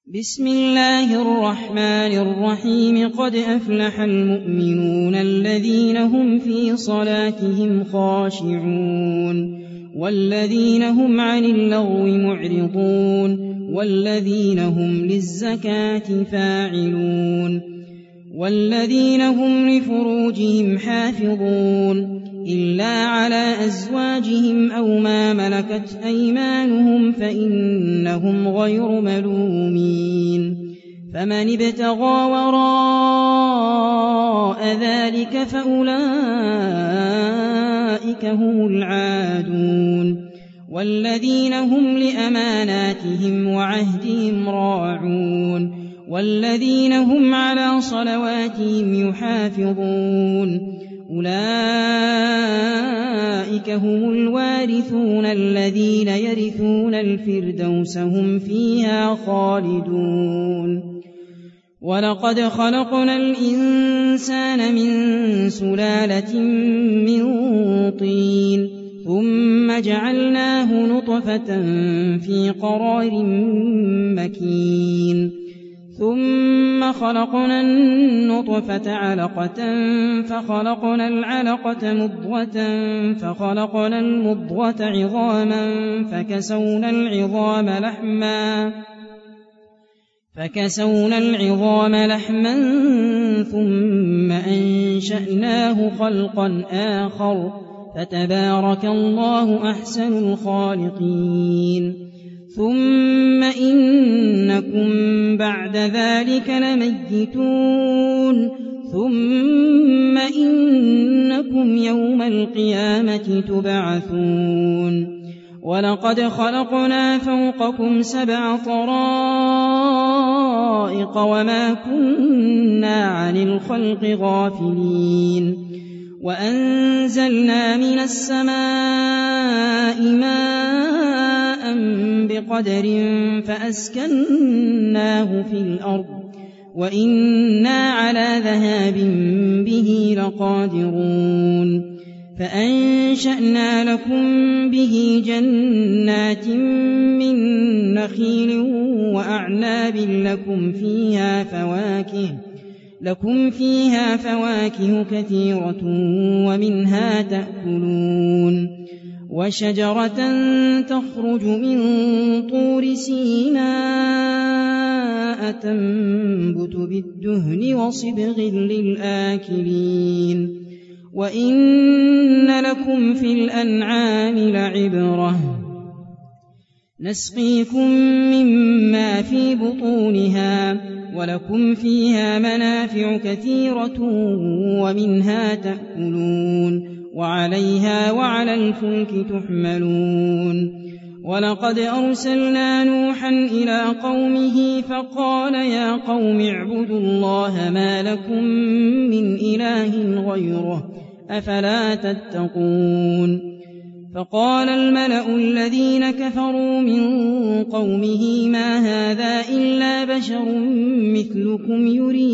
بسم الله الرحمن الرحيم قد أفلح المؤمنون الذين هم في صلاتهم خاشعون والذين هم عن اللغو معرضون والذين هم للزكاة فاعلون والذين هم لفروجهم حافظون إلا على أزواجهم أو ما ملكت أيمانهم فإنهم غير ملومين فمن ابتغى وراء ذلك فأولئك هم العادون والذين هم لأماناتهم وعهدهم راعون والذين هم على صلواتهم يحافظون أولئك هم الوارثون الذين يرثون الفردوس هم فيها خالدون ولقد خلقنا الإنسان من سلالة من طين ثم جعلناه نطفة في قرار مكين ثم خلقنا النطفة علقة فخلقنا العلقة مضغة فخلقنا المضغة عظاما فكسونا العظام لحما ثم أنشأناه خلقا آخر فتبارك الله أحسن الخالقين ثم إنكم بعد ذلك لميتون ثم إنكم يوم القيامة تبعثون ولقد خلقنا فوقكم 7 طرائق وما كنا عن الخلق غافلين وأنزلنا من السماء ماء بقدر فأسكناه في الأرض وإنا على ذهاب به لقادرون فأنشأنا لكم به جنات من نخيل وأعناب لكم فيها فواكه كثيرة ومنها تأكلون وشجرة تخرج من طور سيناء تنبت بالدهن وصبغ للآكلين وإن لكم في الأنعام لعبرة نسقيكم مما في بطونها ولكم فيها منافع كثيرة ومنها تأكلون وعليها وعلى الفلك تحملون ولقد أرسلنا نوحا إلى قومه فقال يا قوم اعبدوا الله ما لكم من إله غيره أفلا تتقون فقال الملأ الذين كفروا من قومه ما هذا إلا بشر مثلكم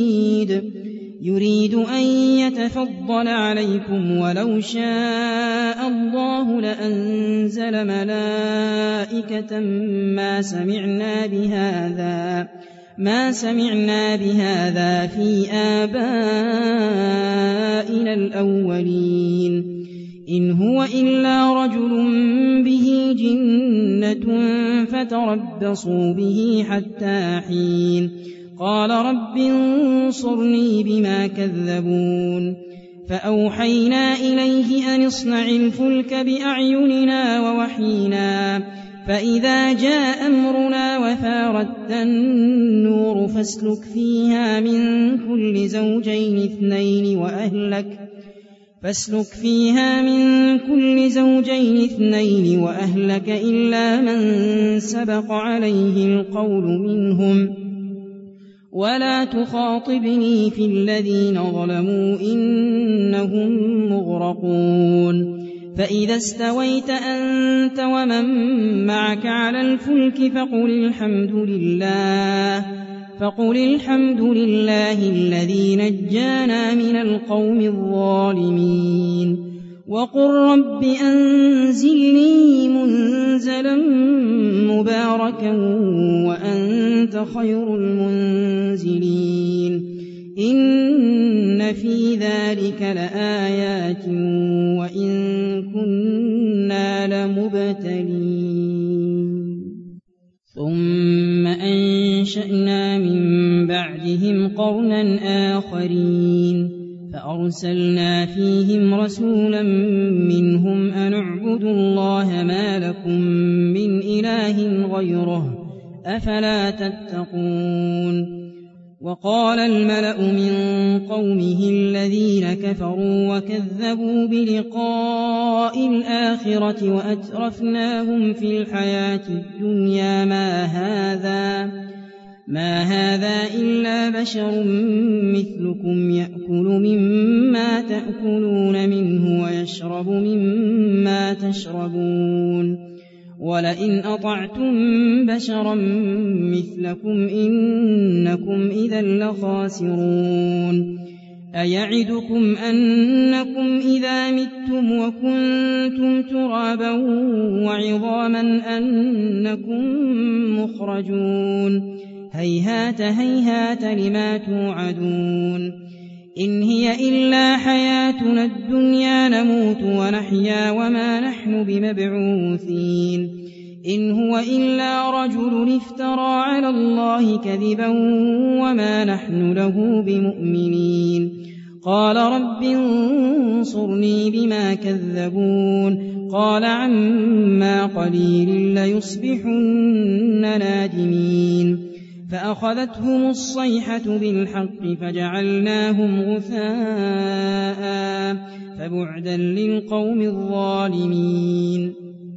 يريد أن يتفضل عليكم ولو شاء الله لأنزل ملائكة ما سمعنا بهذا في آبائنا الأولين إن هو إلا رجل به جنة فتربصوا به حتى حين قال رب انصرني بما كذبون فأوحينا إليه أن اصنع الفلك بأعيننا ووحينا فإذا جاء أمرنا وفارت النور فاسلك فيها من كل زوجين اثنين وأهلك إلا من سبق عليه القول منهم ولا تخاطبني في الذين ظلموا إنهم مغرقون فإذا استويت أنت ومن معك على الفلك فقل الحمد لله الذي نجانا من القوم الظالمين وقل رب أنزلني منزلا مباركا وأنت خير المنزلين إن في ذلك لآيات وإن كنا لمبتلين ثم أنشأنا من بعدهم قرنا آخرين فأرسلنا فيهم رسولا منهم أن اعبدوا الله ما لكم من إله غيره أفلا تتقون وقال الملأ من قومه الذين كفروا وكذبوا بلقاء الآخرة وأترفناهم في الحياة الدنيا ما هذا إلا بشر مثلكم يأكل مما تأكلون منه ويشرب مما تشربون ولئن أطعتم بشرا مثلكم إنكم إذا لخاسرون أيعدكم أنكم إذا متم وكنتم ترابا وعظاما أنكم مخرجون هيهات هيهات لما توعدون إن هي إلا حياتنا الدنيا نموت ونحيا وما نحن بمبعوثين إن هو إلا رجل افترى على الله كذبا وما نحن له بمؤمنين قال رب انصرني بما كذبون قال عما قليل ليصبحن نادمين فأخذتهم الصيحة بالحق فجعلناهم غثاء فبعدا للقوم الظالمين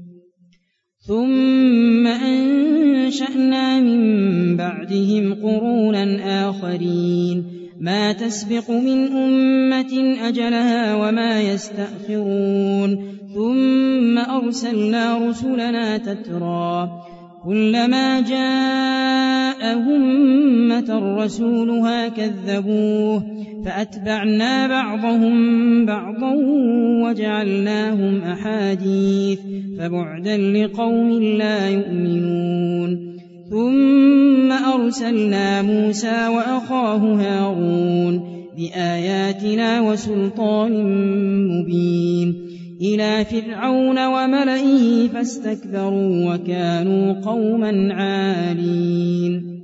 ثم أنشأنا من بعدهم قرونا آخرين ما تسبق من أمة أجلها وما يستأخرون ثم أرسلنا رسلنا تترى كلما جاء أمة رسولها كذبوه فأتبعنا بعضهم بعضا وجعلناهم أحاديث فبعدا لقوم لا يؤمنون ثم أرسلنا موسى وأخاه هارون بآياتنا وسلطان مبين إلى فرعون وملئه فاستكبروا وكانوا قوما عالين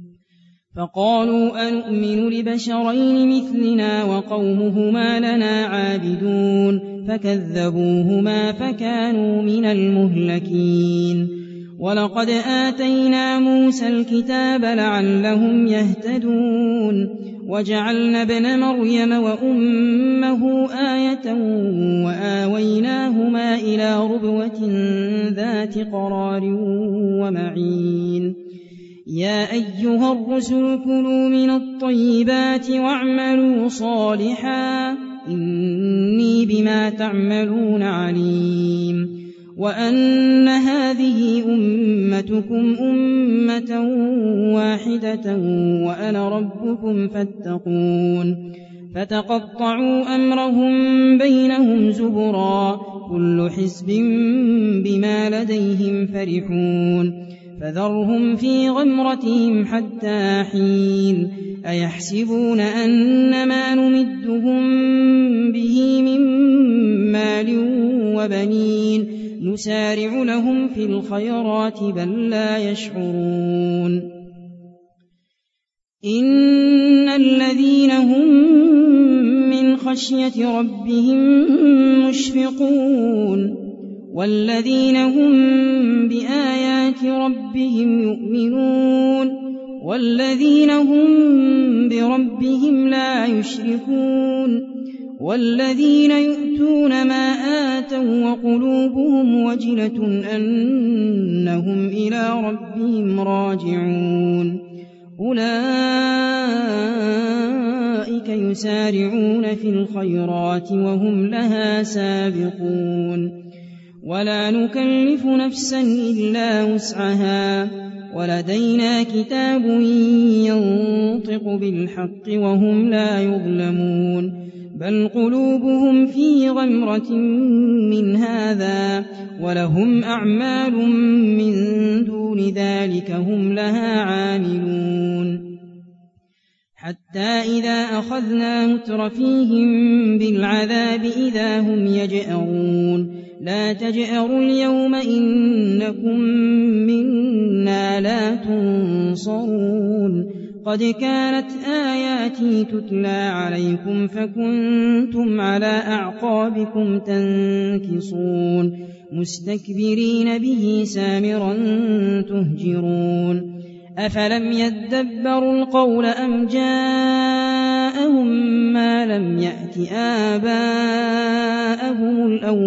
فقالوا أنؤمن لبشرين مثلنا وقومهما لنا عابدون فكذبوهما فكانوا من المهلكين ولقد آتينا موسى الكتاب لعلهم يهتدون وجعلنا ابن مريم وأمه آية وآويناهما إلى ربوة ذات قرار ومعين يا أيها الرسل كلوا من الطيبات واعملوا صالحا إني بما تعملون عليم وأن هذه أمتكم أمة واحدة وأنا ربكم فاتقون فتقطعوا أمرهم بينهم زبرا كل حزب بما لديهم فرحون فذرهم في غمرتهم حتى حين أيحسبون أنما نمدهم به من مال وبنين نسارع لهم في الخيرات بل لا يشعرون إن الذين هم من خشية ربهم مشفقون والذين هم بآيات ربهم يؤمنون والذين هم بربهم لا يشركون والذين يؤتون ما آتوا وقلوبهم وجلة أنهم إلى ربهم راجعون أولئك يسارعون في الخيرات وهم لها سابقون ولا نكلف نفسا إلا وسعها ولدينا كتاب ينطق بالحق وهم لا يظلمون بل قلوبهم في غمرة من هذا ولهم أعمال من دون ذلك هم لها عاملون حتى إذا أخذنا مترفيهم بالعذاب إذا هم يجأرون لا تجأروا اليوم إنكم منا لا تنصرون قد كانت آياتي تتلى عليكم فكنتم على أعقابكم تنكصون مستكبرين به سامرا تهجرون أفلم يدبروا القول أم جاءهم ما لم يأت آباءهم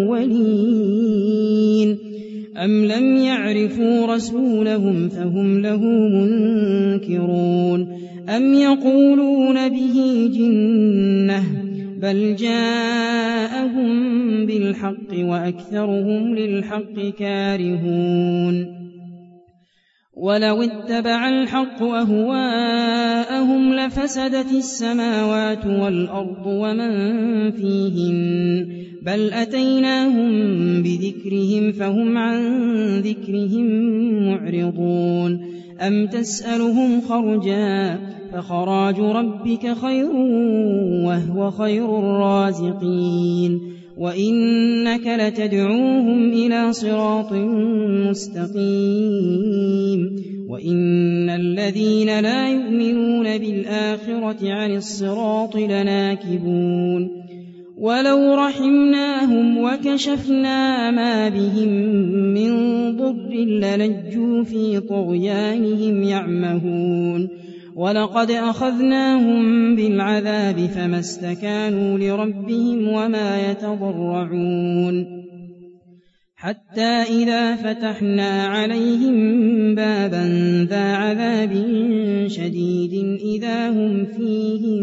الأولين أم لم يعرفوا رسولهم فهم له منكرون أم يقولون به جنة بل جاءهم بالحق وأكثرهم للحق كارهون ولو اتبع الحق أهواءهم لفسدت السماوات والأرض ومن فيهن بل أتيناهم بذكرهم فهم عن ذكرهم معرضون أم تسألهم خرجا فخراج ربك خير وهو خير الرازقين وإنك لتدعوهم إلى صراط مستقيم وإن الذين لا يؤمنون بالآخرة عن الصراط لناكبون ولو رحمناهم وكشفنا ما بهم من ضر للجوا في طغيانهم يعمهون ولقد أخذناهم بالعذاب فما استكانوا لربهم وما يتضرعون حتى إذا فتحنا عليهم بابا ذا عذاب شديد إذا هم فيه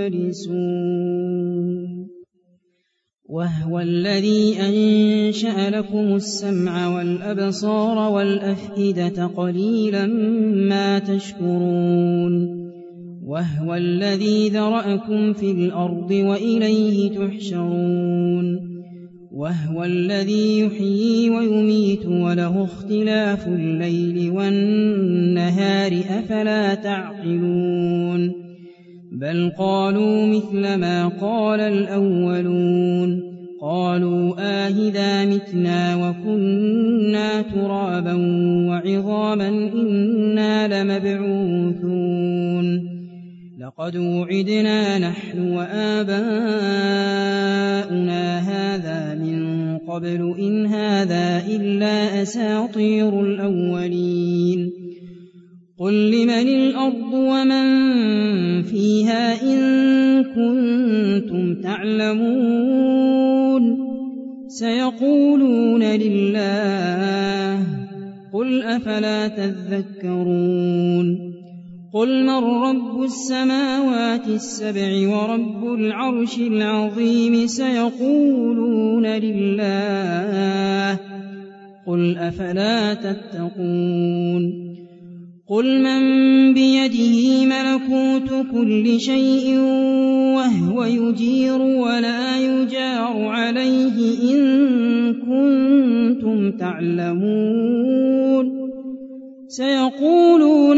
مبلسون وهو الذي أنشأ لكم السمع والأبصار والأفئدة قليلا ما تشكرون وهو الذي ذرأكم في الأرض وإليه تحشرون وهو الذي يحيي ويميت وله اختلاف الليل والنهار أفلا تعقلون بل قالوا مثل ما قال الأولون قالوا آهذا متنا وكنا ترابا وعظاما إنا لمبعوثون لقد وعدنا نحن وآباؤنا هذا من قبل إن هذا إلا أساطير الأولين قل لمن الأرض ومن فيها إن كنتم تعلمون سيقولون لله قل أفلا تذكرون قل من رب السماوات السبع ورب العرش العظيم سيقولون لله قل أفلا تتقون قل من بيده ملكوت كل شيء وهو يجير ولا يجار عليه إن كنتم تعلمون سيقولون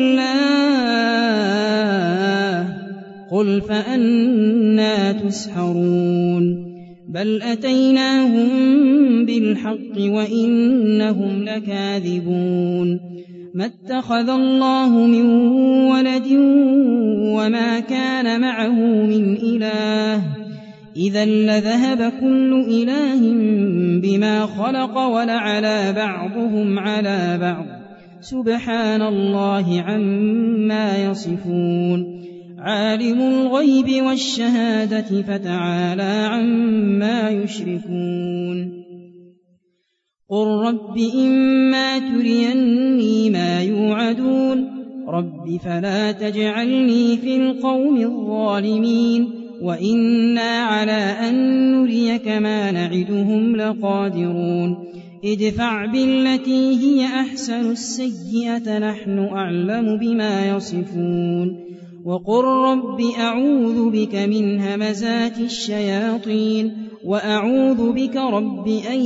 لله قل فأنى تسحرون بل أتيناهم بالحق وإنهم لكاذبون ما اتخذ الله من ولد وما كان معه من إله إذا لذهب كل إله بما خلق ولعلى بعضهم على بعض سبحان الله عما يصفون عالم الغيب والشهادة فتعالى عما يشركون قل رب إما تريني ما يوعدون رب فلا تجعلني في القوم الظالمين وإنا على أن نريك ما نعدهم لقادرون ادفع بالتي هي أحسن السيئة نحن أعلم بما يصفون وقل رب أعوذ بك من همزات الشياطين وأعوذ بك رب أن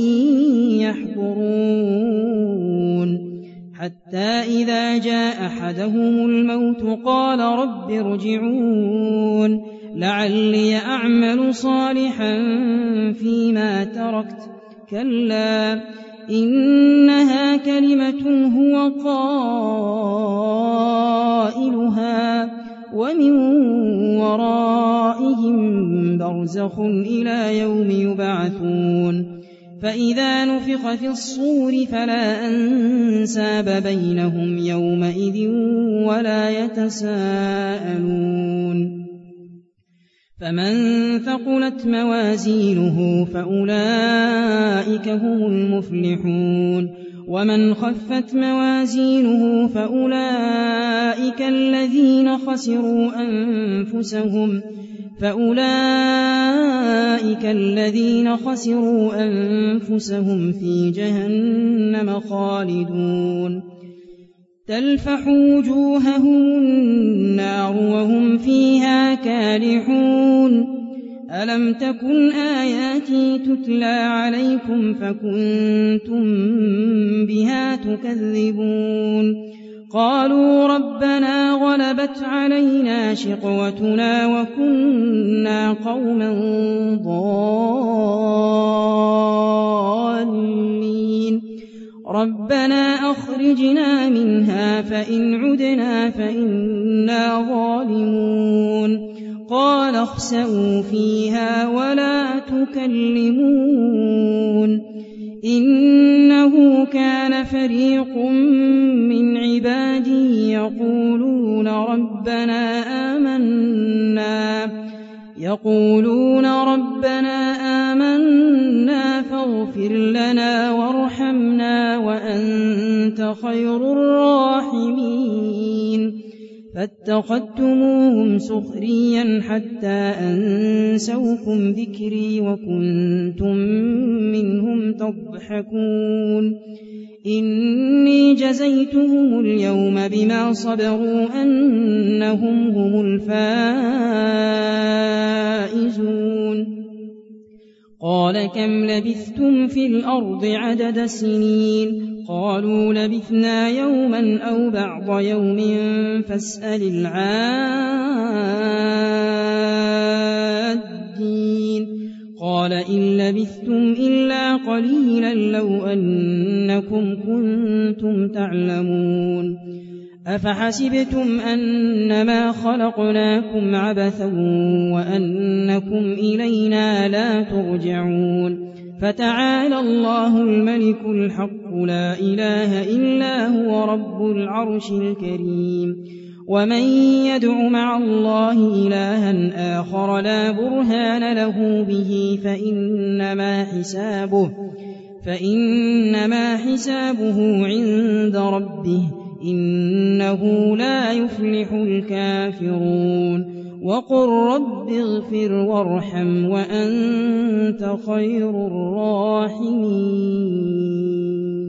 يحضرون حتى إذا جاء أحدهم الموت قال رب ارجعون لعلي أعمل صالحا فيما تركت كلا إنها كلمة هو قائلها ومن ورائهم برزخ إلى يوم يبعثون فإذا نفخ في الصور فلا أنساب بينهم يومئذ ولا يتساءلون فمن ثقلت موازينه فأولئك هم المفلحون ومن خفت موازينه فأولئك الذين خسروا أنفسهم في جهنم خالدون تلفح وجوههم النار وهم فيها كالحون ألم تكن آياتي تتلى عليكم فكنتم بها تكذبون قالوا ربنا غلبت علينا شقوتنا وكنا قوما ضالين ربنا أخرجنا منها فإن عدنا فإنا ظالمون قال اخسئوا فيها ولا تكلمون إنه كان فريق من عبادي يقولون ربنا آمنا فاغفر لنا وارحمنا وأنت خير الراحمين فاتخذتموهم سخريا حتى أنسوكم ذكري وكنتم منهم تضحكون إني جزيتهم اليوم بما صبروا أنهم هم الفائزون قال كم لبثتم في الأرض عدد سنين قالوا لبثنا يوما أو بعض يوم فاسأل العادين قال إن لبثتم إلا قليلا لو أنكم كنتم تعلمون أفحسبتم أنما خلقناكم عبثا وأنكم إلينا لا ترجعون فتعالى الله الملك الحق لا إله إلا هو رب العرش الكريم ومن يدع مع الله إلها آخر لا برهان له به فإنما حسابه عند ربه إنه لا يفلح الكافرون وقل رب اغفر وارحم وأنت خير الراحمين